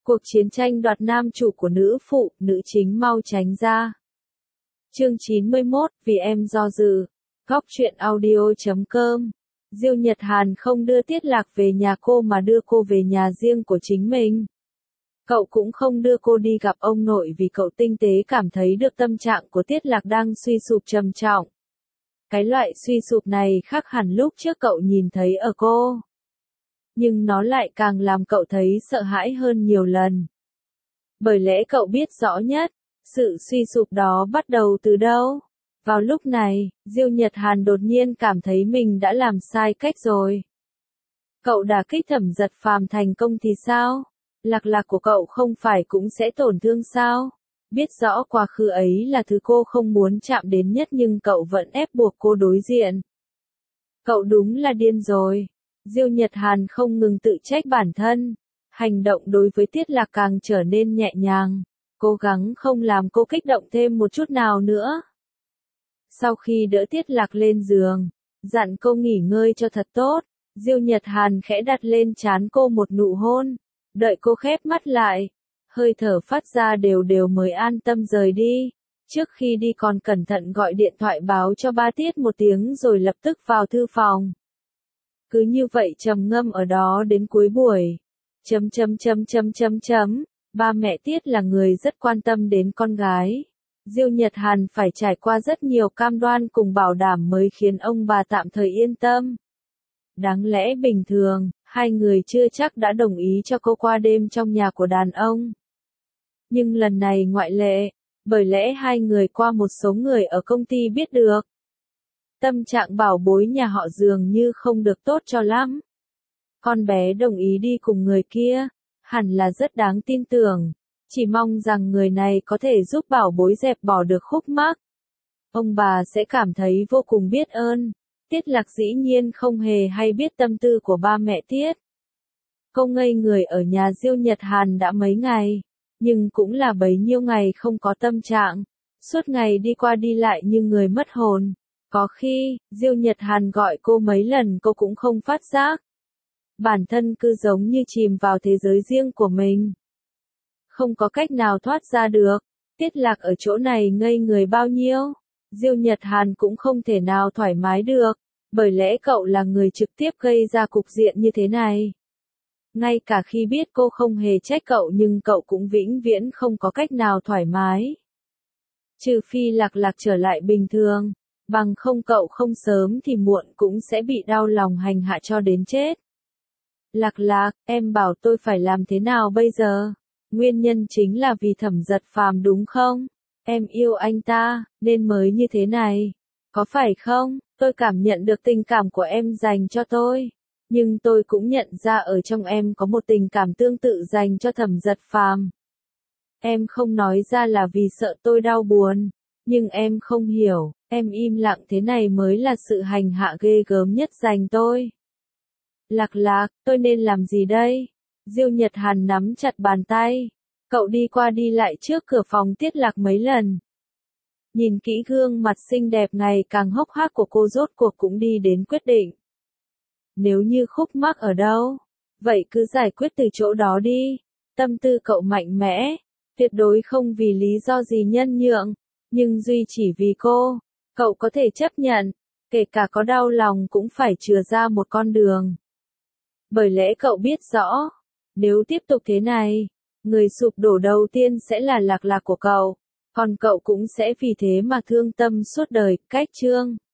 Cuộc chiến tranh đoạt nam chủ của nữ phụ, nữ chính mau tránh ra. Chương 91, vì em do dự. Góc truyện audio.com. Diêu Nhật Hàn không đưa Tiết Lạc về nhà cô mà đưa cô về nhà riêng của chính mình. Cậu cũng không đưa cô đi gặp ông nội vì cậu tinh tế cảm thấy được tâm trạng của Tiết Lạc đang suy sụp trầm trọng. Cái loại suy sụp này khác hẳn lúc trước cậu nhìn thấy ở cô. Nhưng nó lại càng làm cậu thấy sợ hãi hơn nhiều lần. Bởi lẽ cậu biết rõ nhất, sự suy sụp đó bắt đầu từ đâu. Vào lúc này, Diêu Nhật Hàn đột nhiên cảm thấy mình đã làm sai cách rồi. Cậu đả kích Thẩm Giật Phàm thành công thì sao? Lạc lạc của cậu không phải cũng sẽ tổn thương sao? Biết rõ quá khứ ấy là thứ cô không muốn chạm đến nhất nhưng cậu vẫn ép buộc cô đối diện. Cậu đúng là điên rồi. Diêu Nhật Hàn không ngừng tự trách bản thân. Hành động đối với Tiết Lạc càng trở nên nhẹ nhàng. Cố gắng không làm cô kích động thêm một chút nào nữa. Sau khi đỡ Tiết Lạc lên giường, dặn cô nghỉ ngơi cho thật tốt, Diêu Nhật Hàn khẽ đặt lên trán cô một nụ hôn. Đợi cô khép mắt lại, hơi thở phát ra đều đều mới an tâm rời đi. Trước khi đi còn cẩn thận gọi điện thoại báo cho ba Tiết một tiếng rồi lập tức vào thư phòng. Cứ như vậy trầm ngâm ở đó đến cuối buổi. Ba mẹ Tiết là người rất quan tâm đến con gái. Diêu Nhật Hàn phải trải qua rất nhiều cam đoan cùng bảo đảm mới khiến ông bà tạm thời yên tâm. Đáng lẽ bình thường, hai người chưa chắc đã đồng ý cho cô qua đêm trong nhà của đàn ông. Nhưng lần này ngoại lệ, bởi lẽ hai người qua một số người ở công ty biết được. Tâm trạng bảo bối nhà họ dường như không được tốt cho lắm. Con bé đồng ý đi cùng người kia, hẳn là rất đáng tin tưởng. Chỉ mong rằng người này có thể giúp bảo bối dẹp bỏ được khúc mắc. Ông bà sẽ cảm thấy vô cùng biết ơn. Tiết Lạc dĩ nhiên không hề hay biết tâm tư của ba mẹ Tiết. Cô ngây người ở nhà Diêu Nhật Hàn đã mấy ngày, nhưng cũng là bấy nhiêu ngày không có tâm trạng. Suốt ngày đi qua đi lại như người mất hồn. Có khi, Diêu Nhật Hàn gọi cô mấy lần cô cũng không phát giác. Bản thân cứ giống như chìm vào thế giới riêng của mình. Không có cách nào thoát ra được. Tiết Lạc ở chỗ này ngây người bao nhiêu. Diêu Nhật Hàn cũng không thể nào thoải mái được. Bởi lẽ cậu là người trực tiếp gây ra cục diện như thế này. Ngay cả khi biết cô không hề trách cậu nhưng cậu cũng vĩnh viễn không có cách nào thoải mái. Trừ phi Lạc Lạc trở lại bình thường. Bằng không cậu không sớm thì muộn cũng sẽ bị đau lòng hành hạ cho đến chết. Lạc Lạc, em bảo tôi phải làm thế nào bây giờ? Nguyên nhân chính là vì Thẩm Giật Phàm đúng không? Em yêu anh ta, nên mới như thế này. Có phải không? Tôi cảm nhận được tình cảm của em dành cho tôi. Nhưng tôi cũng nhận ra ở trong em có một tình cảm tương tự dành cho Thẩm Giật Phàm. Em không nói ra là vì sợ tôi đau buồn. Nhưng em không hiểu, em im lặng thế này mới là sự hành hạ ghê gớm nhất dành tôi. Lạc Lạc, tôi nên làm gì đây? Diêu Nhật Hàn nắm chặt bàn tay. Cậu đi qua đi lại trước cửa phòng Tiết Lạc mấy lần. Nhìn kỹ gương mặt xinh đẹp ngày càng hốc hác của cô rốt cuộc cũng đi đến quyết định. Nếu như khúc mắc ở đâu, vậy cứ giải quyết từ chỗ đó đi. Tâm tư cậu mạnh mẽ, tuyệt đối không vì lý do gì nhân nhượng, nhưng duy chỉ vì cô, cậu có thể chấp nhận, kể cả có đau lòng cũng phải chừa ra một con đường. Bởi lẽ cậu biết rõ, nếu tiếp tục thế này, người sụp đổ đầu tiên sẽ là Lạc Lạc của cậu, còn cậu cũng sẽ vì thế mà thương tâm suốt đời. Cách chương